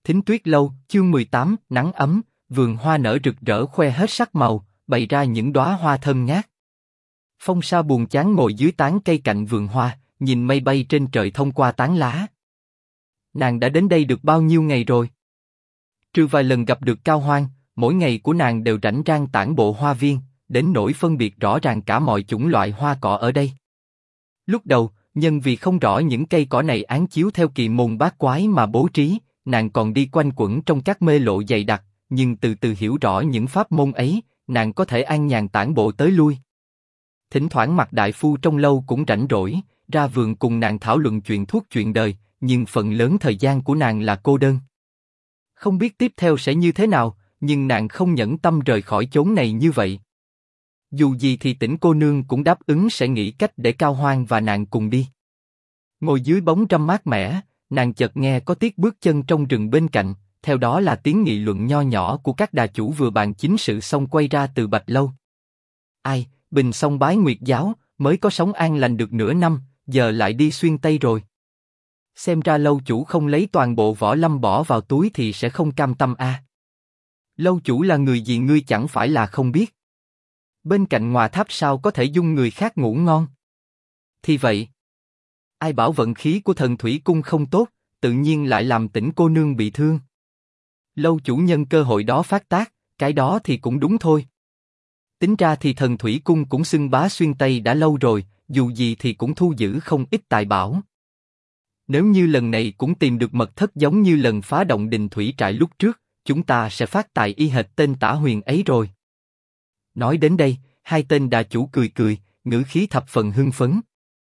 Thính Tuyết Lâu, chương 18, nắng ấm, vườn hoa nở rực rỡ khoe hết sắc màu, bày ra những đóa hoa thơm ngát. Phong Sa buồn chán ngồi dưới tán cây cạnh vườn hoa, nhìn mây bay trên trời thông qua tán lá. Nàng đã đến đây được bao nhiêu ngày rồi? Trừ vài lần gặp được Cao Hoang, mỗi ngày của nàng đều rảnh rang tản bộ hoa viên, đến nỗi phân biệt rõ ràng cả mọi chủng loại hoa cỏ ở đây. Lúc đầu, nhân vì không rõ những cây cỏ này án chiếu theo kỳ môn bát quái mà bố trí, nàng còn đi quanh quẩn trong các mê lộ dày đặc, nhưng từ từ hiểu rõ những pháp môn ấy, nàng có thể an nhàn tản bộ tới lui. Thỉnh thoảng Mạc đại phu trong lâu cũng rảnh rỗi, ra vườn cùng nàng thảo luận chuyện thuốc chuyện đời, nhưng phần lớn thời gian của nàng là cô đơn. Không biết tiếp theo sẽ như thế nào, nhưng nàng không nhẫn tâm rời khỏi chốn này như vậy. Dù gì thì Tĩnh cô nương cũng đáp ứng sẽ nghĩ cách để Cao Hoang và nàng cùng đi. Ngồi dưới bóng râm mát mẻ, nàng chợt nghe có tiếng bước chân trong rừng bên cạnh, theo đó là tiếng nghị luận nho nhỏ của các đà chủ vừa bàn chính sự xong quay ra từ Bạch Lâu. Ai, bình xong bái nguyệt giáo, mới có sống an lành được nửa năm, giờ lại đi xuyên Tây rồi. Xem ra lâu chủ không lấy toàn bộ võ lâm bỏ vào túi thì sẽ không cam tâm a. Lâu chủ là người gì ngươi chẳng phải là không biết. Bên cạnh ngòa tháp sao có thể dung người khác ngủ ngon. Thì vậy. Ai bảo vận khí của Thần Thủy Cung không tốt, tự nhiên lại làm Tĩnh cô nương bị thương. Lâu chủ nhân cơ hội đó phát tác, cái đó thì cũng đúng thôi. Tính ra thì Thần Thủy Cung cũng xưng bá xuyên Tây đã lâu rồi, dù gì thì cũng thu giữ không ít tài bảo. Nếu như lần này cũng tìm được mật thất giống như lần phá động Đình Thủy Trại lúc trước, chúng ta sẽ phát tài y hệt tên Tả Huyền ấy rồi. Nói đến đây, hai tên đà chủ cười cười, ngữ khí thập phần hưng phấn.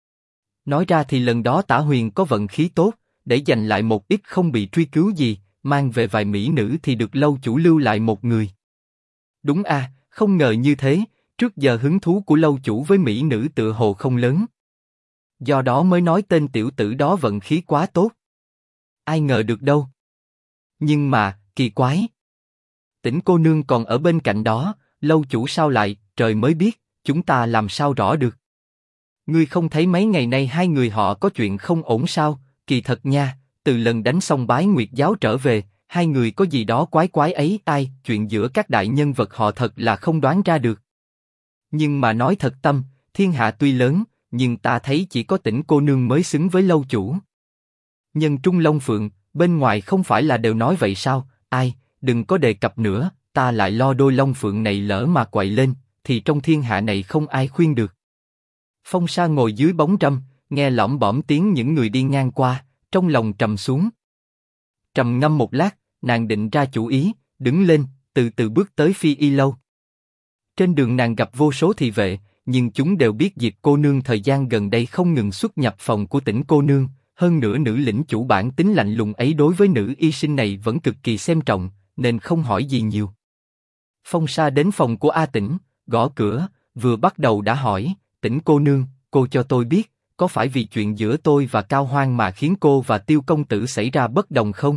Nói ra thì lần đó Tả Huyền có vận khí tốt, để giành lại một ít không bị truy cứu gì, mang về vài mỹ nữ thì được lâu chủ lưu lại một người. Đúng a, không ngờ như thế, trước giờ hứng thú của lâu chủ với mỹ nữ tựa hồ không lớn. Do đó mới nói tên tiểu tử đó vận khí quá tốt. Ai ngờ được đâu. Nhưng mà, kỳ quái. Tĩnh cô nương còn ở bên cạnh đó, lâu chủ sao lại, trời mới biết, chúng ta làm sao rõ được. Ngươi không thấy mấy ngày nay hai người họ có chuyện không ổn sao? Kỳ thật nha, từ lần đánh xong bái nguyệt giáo trở về, hai người có gì đó quái quái ấy. Ai, chuyện giữa các đại nhân vật họ thật là không đoán ra được. Nhưng mà nói thật tâm, thiên hạ tuy lớn, nhưng ta thấy chỉ có Tĩnh cô nương mới xứng với lâu chủ. Nhân trung long phượng, bên ngoài không phải là đều nói vậy sao? Ai, đừng có đề cập nữa, ta lại lo đôi long phượng này lỡ mà quậy lên, thì trong thiên hạ này không ai khuyên được. Phong Sa ngồi dưới bóng râm, nghe lỏm bõm tiếng những người đi ngang qua, trong lòng trầm xuống. Trầm ngâm một lát, nàng định ra chủ ý, đứng lên, từ từ bước tới Phi Y Lâu. Trên đường nàng gặp vô số thị vệ, nhưng chúng đều biết Diệp cô nương thời gian gần đây không ngừng xuất nhập phòng của Tĩnh cô nương, hơn nữa nữ lĩnh chủ bản tính lạnh lùng ấy đối với nữ y sinh này vẫn cực kỳ xem trọng, nên không hỏi gì nhiều. Phong Sa đến phòng của A Tĩnh, gõ cửa, vừa bắt đầu đã hỏi, Tĩnh cô nương, cô cho tôi biết, có phải vì chuyện giữa tôi và Cao Hoang mà khiến cô và Tiêu công tử xảy ra bất đồng không?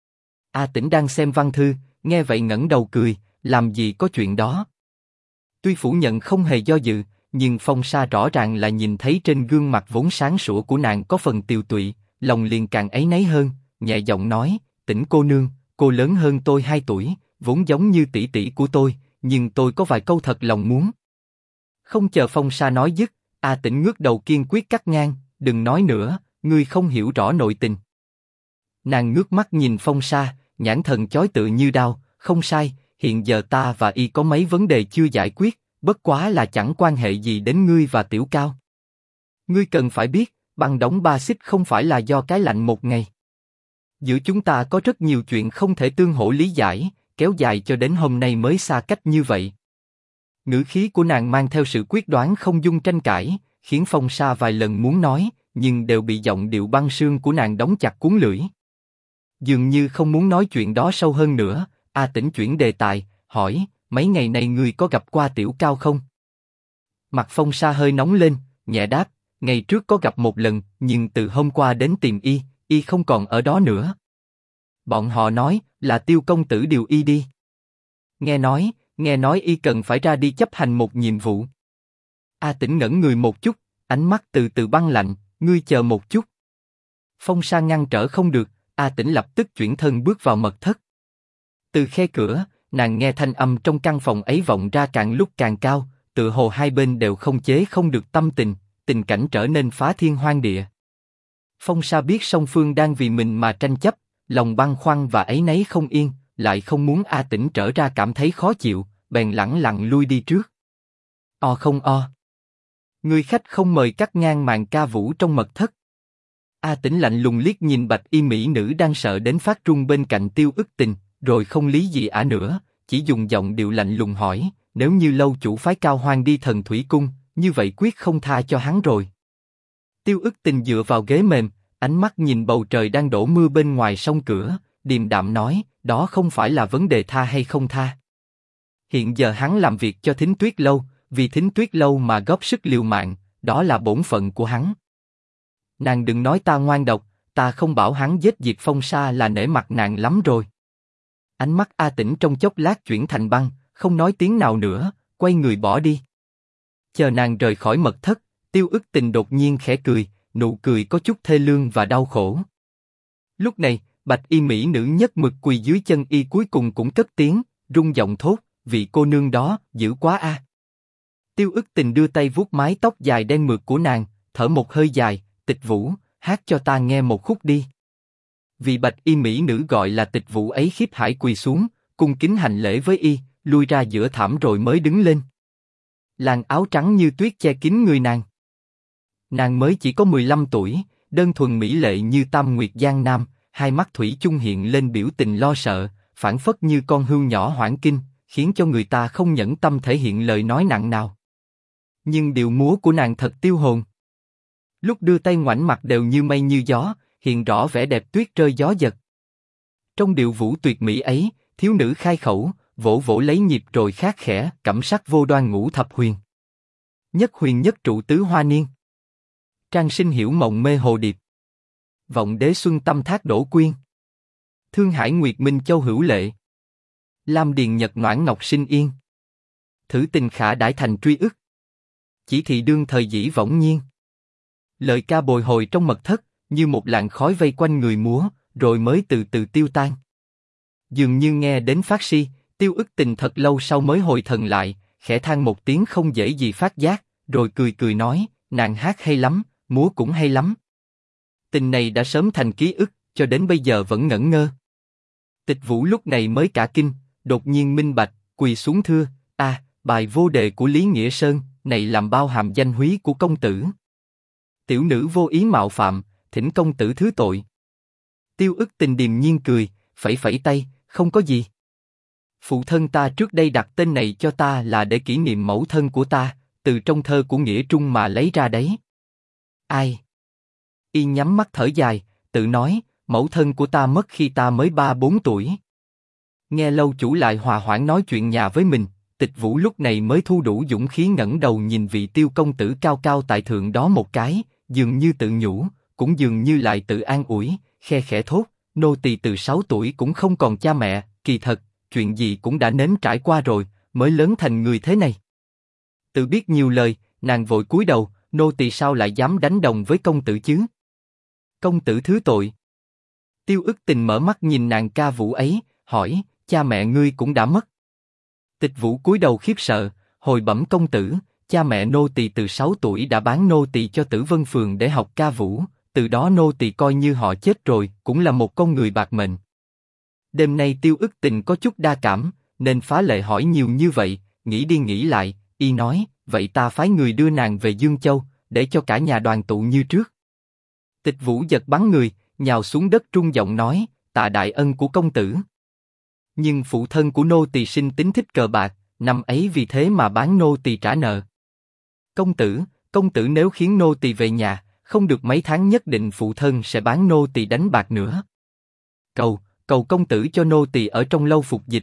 A Tĩnh đang xem văn thư, nghe vậy ngẩng đầu cười, làm gì có chuyện đó. Tuy phủ nhận không hề do dự, nhưng Phong Sa rõ ràng là nhìn thấy trên gương mặt vốn sáng sủa của nàng có phần tiều tụy, lòng liền càng áy náy hơn, nhẹ giọng nói, Tĩnh cô nương, cô lớn hơn tôi 2 tuổi, vốn giống như tỷ tỷ của tôi, nhưng tôi có vài câu thật lòng muốn. Không chờ Phong Sa nói dứt, A Tĩnh ngước đầu kiên quyết cắt ngang, đừng nói nữa, ngươi không hiểu rõ nội tình. Nàng ngước mắt nhìn Phong Sa, nhãn thần chói tựa như đao, không sai, hiện giờ ta và y có mấy vấn đề chưa giải quyết, bất quá là chẳng quan hệ gì đến ngươi và Tiểu Cao. Ngươi cần phải biết, băng đóng ba xích không phải là do cái lạnh một ngày. Giữa chúng ta có rất nhiều chuyện không thể tương hỗ lý giải, kéo dài cho đến hôm nay mới xa cách như vậy. Ngữ khí của nàng mang theo sự quyết đoán không dung tranh cãi, khiến Phong Sa vài lần muốn nói, nhưng đều bị giọng điệu băng sương của nàng đóng chặt cuốn lưỡi. Dường như không muốn nói chuyện đó sâu hơn nữa, A Tĩnh chuyển đề tài, hỏi, mấy ngày này ngươi có gặp qua Tiểu Cao không? Mặt Phong Sa hơi nóng lên, nhẹ đáp, ngày trước có gặp một lần, nhưng từ hôm qua đến tìm y không còn ở đó nữa. Bọn họ nói là Tiêu công tử điều y đi. Nghe nói y cần phải ra đi chấp hành một nhiệm vụ. A Tĩnh ngẩn người một chút, ánh mắt từ từ băng lạnh, ngươi chờ một chút. Phong Sa ngăn trở không được, A Tĩnh lập tức chuyển thân bước vào mật thất. Từ khe cửa, nàng nghe thanh âm trong căn phòng ấy vọng ra càng lúc càng cao, tựa hồ hai bên đều không chế không được tâm tình, tình cảnh trở nên phá thiên hoang địa. Phong Sa biết song phương đang vì mình mà tranh chấp, lòng băn khoăn và áy náy không yên, lại không muốn A Tĩnh trở ra cảm thấy khó chịu, bèn lẳng lặng lui đi trước. O không o. Người khách không mời cắt ngang màn ca vũ trong mật thất. A Tĩnh lạnh lùng liếc nhìn bạch y mỹ nữ đang sợ đến phát run bên cạnh Tiêu Ức Tình, rồi không lý gì ả nữa, chỉ dùng giọng điệu lạnh lùng hỏi, nếu như lâu chủ phái Cao Hoang đi Thần Thủy Cung, như vậy quyết không tha cho hắn rồi. Tiêu Ức Tình dựa vào ghế mềm, ánh mắt nhìn bầu trời đang đổ mưa bên ngoài song cửa, điềm đạm nói, đó không phải là vấn đề tha hay không tha. Hiện giờ hắn làm việc cho Thính Tuyết Lâu, vì Thính Tuyết Lâu mà góp sức liều mạng, đó là bổn phận của hắn. Nàng đừng nói ta ngoan độc, ta không bảo hắn giết diệt Phong Sa là nể mặt nàng lắm rồi. Ánh mắt A Tĩnh trong chốc lát chuyển thành băng, không nói tiếng nào nữa, quay người bỏ đi. Chờ nàng rời khỏi mật thất, Tiêu Ức Tình đột nhiên khẽ cười, nụ cười có chút thê lương và đau khổ. Lúc này, bạch y mỹ nữ nhất mực quỳ dưới chân y cuối cùng cũng cất tiếng, rung giọng thốt, vị cô nương đó dữ quá a. Tiêu Ức Tình đưa tay vuốt mái tóc dài đen mượt của nàng, thở một hơi dài, Tịch Vũ, hát cho ta nghe một khúc đi. Vị bạch y mỹ nữ gọi là Tịch Vũ ấy khiếp hải quỳ xuống, cung kính hành lễ với y, lui ra giữa thảm rồi mới đứng lên. Làn áo trắng như tuyết che kín người nàng. Nàng mới chỉ có 15 tuổi, đơn thuần mỹ lệ như tam nguyệt giang nam, hai mắt thủy chung hiện lên biểu tình lo sợ, phảng phất như con hươu nhỏ hoảng kinh, khiến cho người ta không nhẫn tâm thể hiện lời nói nặng nào. Nhưng điệu múa của nàng thật tiêu hồn. Lúc đưa tay ngoảnh mặt đều như mây như gió, hiện rõ vẻ đẹp tuyết rơi gió giật. Trong điệu vũ tuyệt mỹ ấy, thiếu nữ khai khẩu, vỗ vỗ lấy nhịp rồi khát khẽ, cẩm sắc vô đoan ngũ thập huyền. Nhất huyền nhất trụ tứ hoa niên. Trang sinh hiểu mộng mê hồ điệp. Vọng đế xuân tâm thác đổ quyên. Thương hải nguyệt minh châu hữu lệ. Lam điền nhật noãn ngọc sinh yên. Thử tình khả đãi thành truy ức. Chỉ thị đương thời dĩ võng nhiên. Lời ca bồi hồi trong mật thất, như một làn khói vây quanh người múa, rồi mới từ từ tiêu tan. Dường như nghe đến phát si, Tiêu Ức Tình thật lâu sau mới hồi thần lại, khẽ than một tiếng không dễ gì phát giác, rồi cười cười nói, nàng hát hay lắm, múa cũng hay lắm. Tình này đã sớm thành ký ức, cho đến bây giờ vẫn ngẩn ngơ. Tịch Vũ lúc này mới cả kinh, đột nhiên minh bạch, quỳ xuống thưa, bài vô đề của Lý Nghĩa Sơn, này làm bao hàm danh húy của công tử. Tiểu nữ vô ý mạo phạm, thỉnh công tử thứ tội. Tiêu Ức Tình điềm nhiên cười, phẩy phẩy tay, không có gì. Phụ thân ta trước đây đặt tên này cho ta là để kỷ niệm mẫu thân của ta, từ trong thơ của Nghĩa Trung mà lấy ra đấy. Ai? Y nhắm mắt thở dài, tự nói, mẫu thân của ta mất khi ta mới 3-4 tuổi. Nghe lâu chủ lại hòa hoãn nói chuyện nhà với mình, Tịch Vũ lúc này mới thu đủ dũng khí ngẩng đầu nhìn vị Tiêu công tử cao cao tại thượng đó một cái, dường như tự nhủ, cũng dường như lại tự an ủi, khe khẽ thốt, nô tỳ từ 6 tuổi cũng không còn cha mẹ, kỳ thật, chuyện gì cũng đã nếm trải qua rồi, mới lớn thành người thế này. Tự biết nhiều lời, nàng vội cúi đầu, nô tỳ sao lại dám đánh đồng với công tử chứ? Công tử thứ tội. Tiêu Ức Tình mở mắt nhìn nàng ca vũ ấy, hỏi, cha mẹ ngươi cũng đã mất. Tịch Vũ cúi đầu khiếp sợ, hồi bẩm công tử, cha mẹ nô tỳ từ 6 tuổi đã bán nô tỳ cho Tử Vân Phường để học ca vũ, từ đó nô tỳ coi như họ chết rồi, cũng là một con người bạc mệnh. Đêm nay Tiêu Ức Tình có chút đa cảm, nên phá lệ hỏi nhiều như vậy, nghĩ đi nghĩ lại, y nói, vậy ta phái người đưa nàng về Dương Châu, để cho cả nhà đoàn tụ như trước. Tịch Vũ giật bắn người, nhào xuống đất trung giọng nói, tạ đại ân của công tử. Nhưng phụ thân của nô tỳ sinh tính thích cờ bạc, năm ấy vì thế mà bán nô tỳ trả nợ. Công tử nếu khiến nô tỳ về nhà, không được mấy tháng nhất định phụ thân sẽ bán nô tỳ đánh bạc nữa. Cầu công tử cho nô tỳ ở trong lâu phục dịch,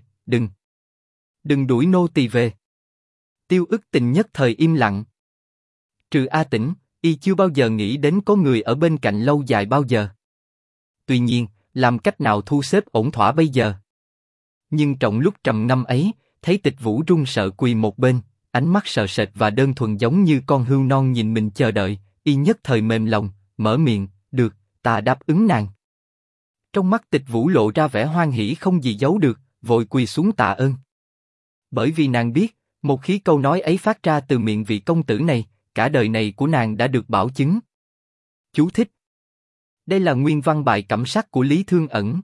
đừng đuổi nô tỳ về. Tiêu Ức Tình nhất thời im lặng. Trừ A Tĩnh, y chưa bao giờ nghĩ đến có người ở bên cạnh lâu dài bao giờ. Tuy nhiên, làm cách nào thu xếp ổn thỏa bây giờ? Nhưng trong lúc trầm ngâm ấy, thấy Tịch Vũ run sợ quỳ một bên, ánh mắt sợ sệt và đơn thuần giống như con hươu non nhìn mình chờ đợi, y nhất thời mềm lòng, mở miệng, được, ta đáp ứng nàng. Trong mắt Tịch Vũ lộ ra vẻ hoan hỉ không gì giấu được, vội quỳ xuống tạ ơn. Bởi vì nàng biết, một khi câu nói ấy phát ra từ miệng vị công tử này, cả đời này của nàng đã được bảo chứng. Chú thích. Đây là nguyên văn bài Cẩm Sắc của Lý Thương Ẩn,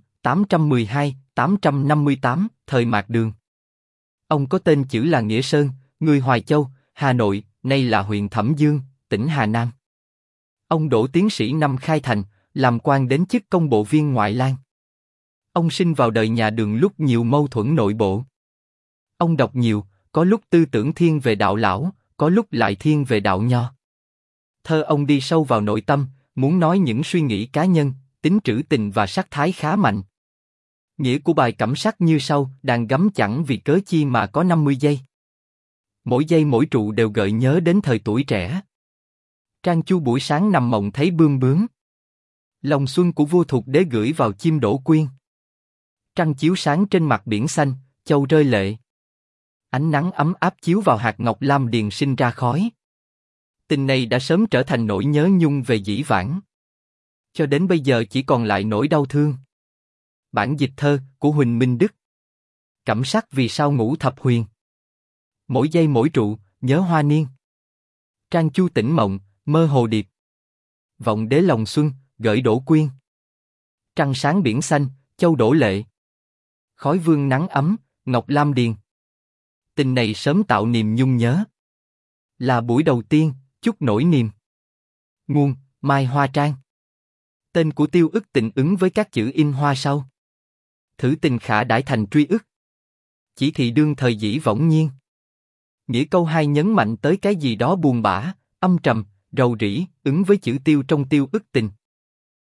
812-858, thời Mạc Đường. Ông có tên chữ là Nghĩa Sơn, người Hoài Châu, Hà Nội, nay là huyện Thẩm Dương, tỉnh Hà Nam. Ông đỗ tiến sĩ năm khai thành, làm quan đến chức công bộ viên ngoại lang. Ông sinh vào đời nhà Đường lúc nhiều mâu thuẫn nội bộ. Ông đọc nhiều, có lúc tư tưởng thiên về đạo lão, có lúc lại thiên về đạo nho. Thơ ông đi sâu vào nội tâm, muốn nói những suy nghĩ cá nhân, tính trữ tình và sắc thái khá mạnh. Nghĩa của bài Cẩm Sắc như sau: đàn gấm chẳng vì cớ chi mà có 50 giây. Mỗi giây mỗi trụ đều gợi nhớ đến thời tuổi trẻ. Trang Chu buổi sáng nằm mộng thấy bươm bướm. Lòng xuân của vua Thục Đế gửi vào chim đỗ quyên. Trăng chiếu sáng trên mặt biển xanh, châu rơi lệ. Ánh nắng ấm áp chiếu vào hạt ngọc lam điền sinh ra khói. Tình này đã sớm trở thành nỗi nhớ nhung về dĩ vãng. Cho đến bây giờ chỉ còn lại nỗi đau thương. Bản dịch thơ của Huỳnh Minh Đức. Cẩm sắc vì sao ngủ thập huyền. Mỗi giây mỗi trụ, nhớ hoa niên. Trang Chu tỉnh mộng, mơ hồ điệp. Vọng đế lòng xuân, gửi đỗ quyên. Trăng sáng biển xanh, châu đổ lệ. Khói vương nắng ấm, ngọc lam điền. Tình này sớm tạo niềm nhung nhớ. Là buổi đầu tiên, chút nỗi niềm. Nguồn, Mai Hoa Trang. Tên của Tiêu Ức Tình ứng với các chữ in hoa sau. Thử tình khả đãi thành truy ức. Chỉ thị đương thời dĩ võng nhiên. Nghĩa câu 2 nhấn mạnh tới cái gì đó buồn bã, âm trầm, rầu rĩ, ứng với chữ tiêu trong Tiêu Ức Tình.